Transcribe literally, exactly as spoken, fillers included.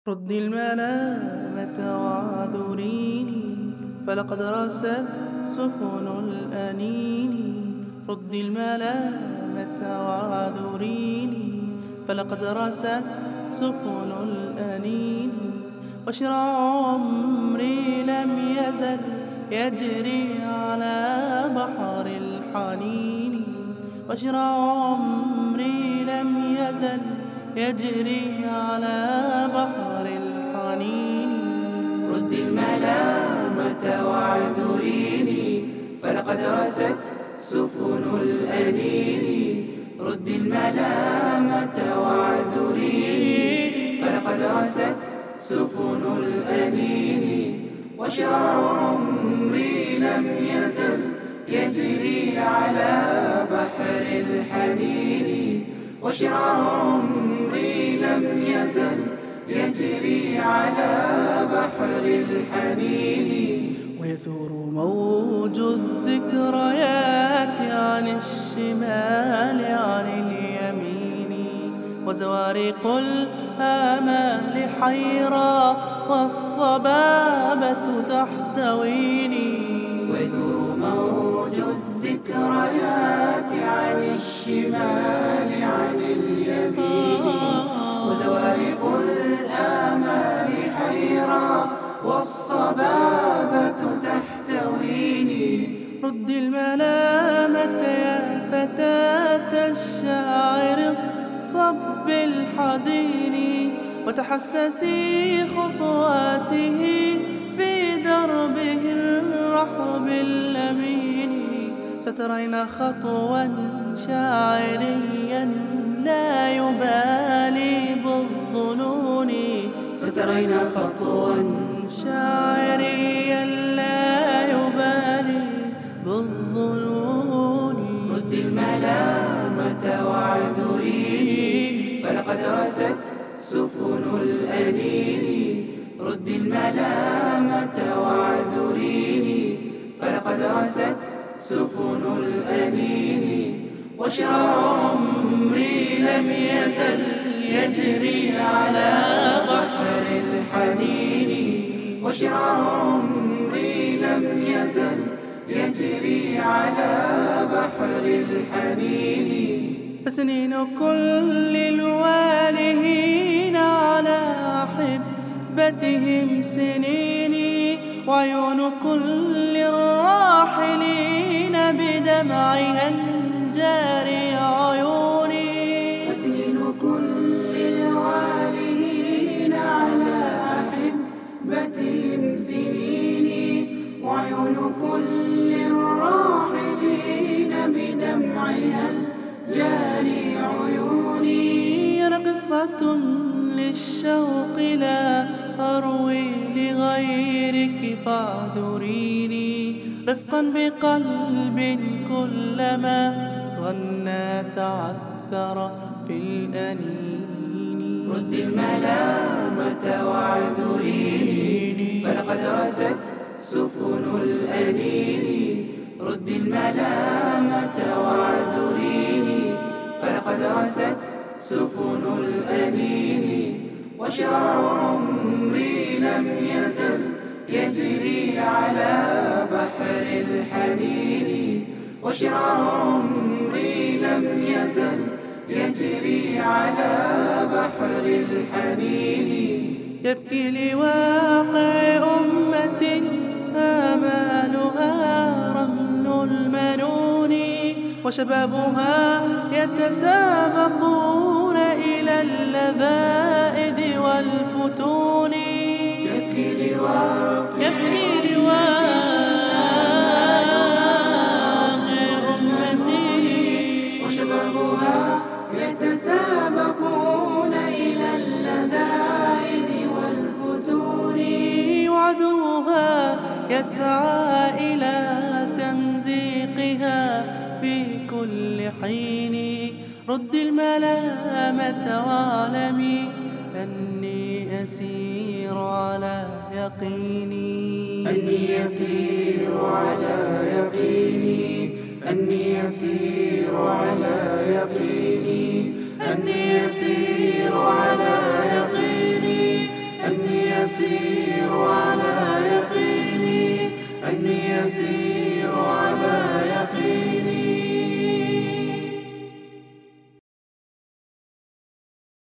ردي الملامة واعذريني، فلقد رست سفن الأنين. ردي الملامة واعذريني، فلقد رست سفن الأنين. وشراع عمري لم يزل يجري على بحر الحنين. وشراع عمري لم يزل يجري على بحر الحنين. ردي الملامة واعذريني، فلقد رست سفن الأنين. ردي الملامة واعذريني، فلقد رست سفن الأنين. وشراع عمري لم يزل يجري على بحر الحنين. وشراع عمري لم يزل يجري على بحر الحنين. ويثور موج الذكريات عن الشمال عن اليمين. وزوارق الآمال حيرى والصبابة تحتويني. ويثور موج الذكريات عن الشمال عن اليمين. وزوارق الآمال حيرى والصبابة تحتويني. ردي الملامة يا فتاة الشاعر صب الحزين، وتحسسي خطواته في دربه الرحب اللمين. سترين خطوا شاعريا لا يبالي بالظنون. سترين خطوا شاعريا لا يبالي بالظنون. ردي الملامة واعذريني، فلقد رست سفن الأنين. ردي الملامة واعذريني، فلقد رست سفن الأنين. وشراع عمري لم يزل يجري على بحر الحنين. وشراع عمري لم يزل يجري على بحر الحنين. فسنين كل الوالهين على أحبتهم سنيني، وعيون كل الراحلين بدمعها الجاري عيوني. فسنين كل الوالهين على أحبتهم سنيني، وعيون كل الراحلين بدمعها الجاري عيوني. أنا قصة للشوق لا أروي لغيرك فاعذريني، رفقا بقلب كلما غنى تعثر في الأنين. ردي الملامة واعذريني، فلقد رست سفن الأنين. ردي الملامة واعذريني، فلقد رست سفن الأنين. وشراع عمري لم يزل يجري على بحر الحنين. وشراع عمري لم يزل يجري على بحر الحنين. يبكي لواقع أمة آمالها رمل المنون، وشبابها يتسابقون إلى اللذائذ والفتون. يبكي لواقع يبكي لواقع أمتي، وشبابها يتسابقون إلى اللذائذ والفتون. وعدوها يسعى إلى تمزيقها في كل حين. ردي الملامة واعلمي أني أسير على يقيني. أني يسير على يقيني. أني يسير على يقيني. أني يسير على يقيني. يسير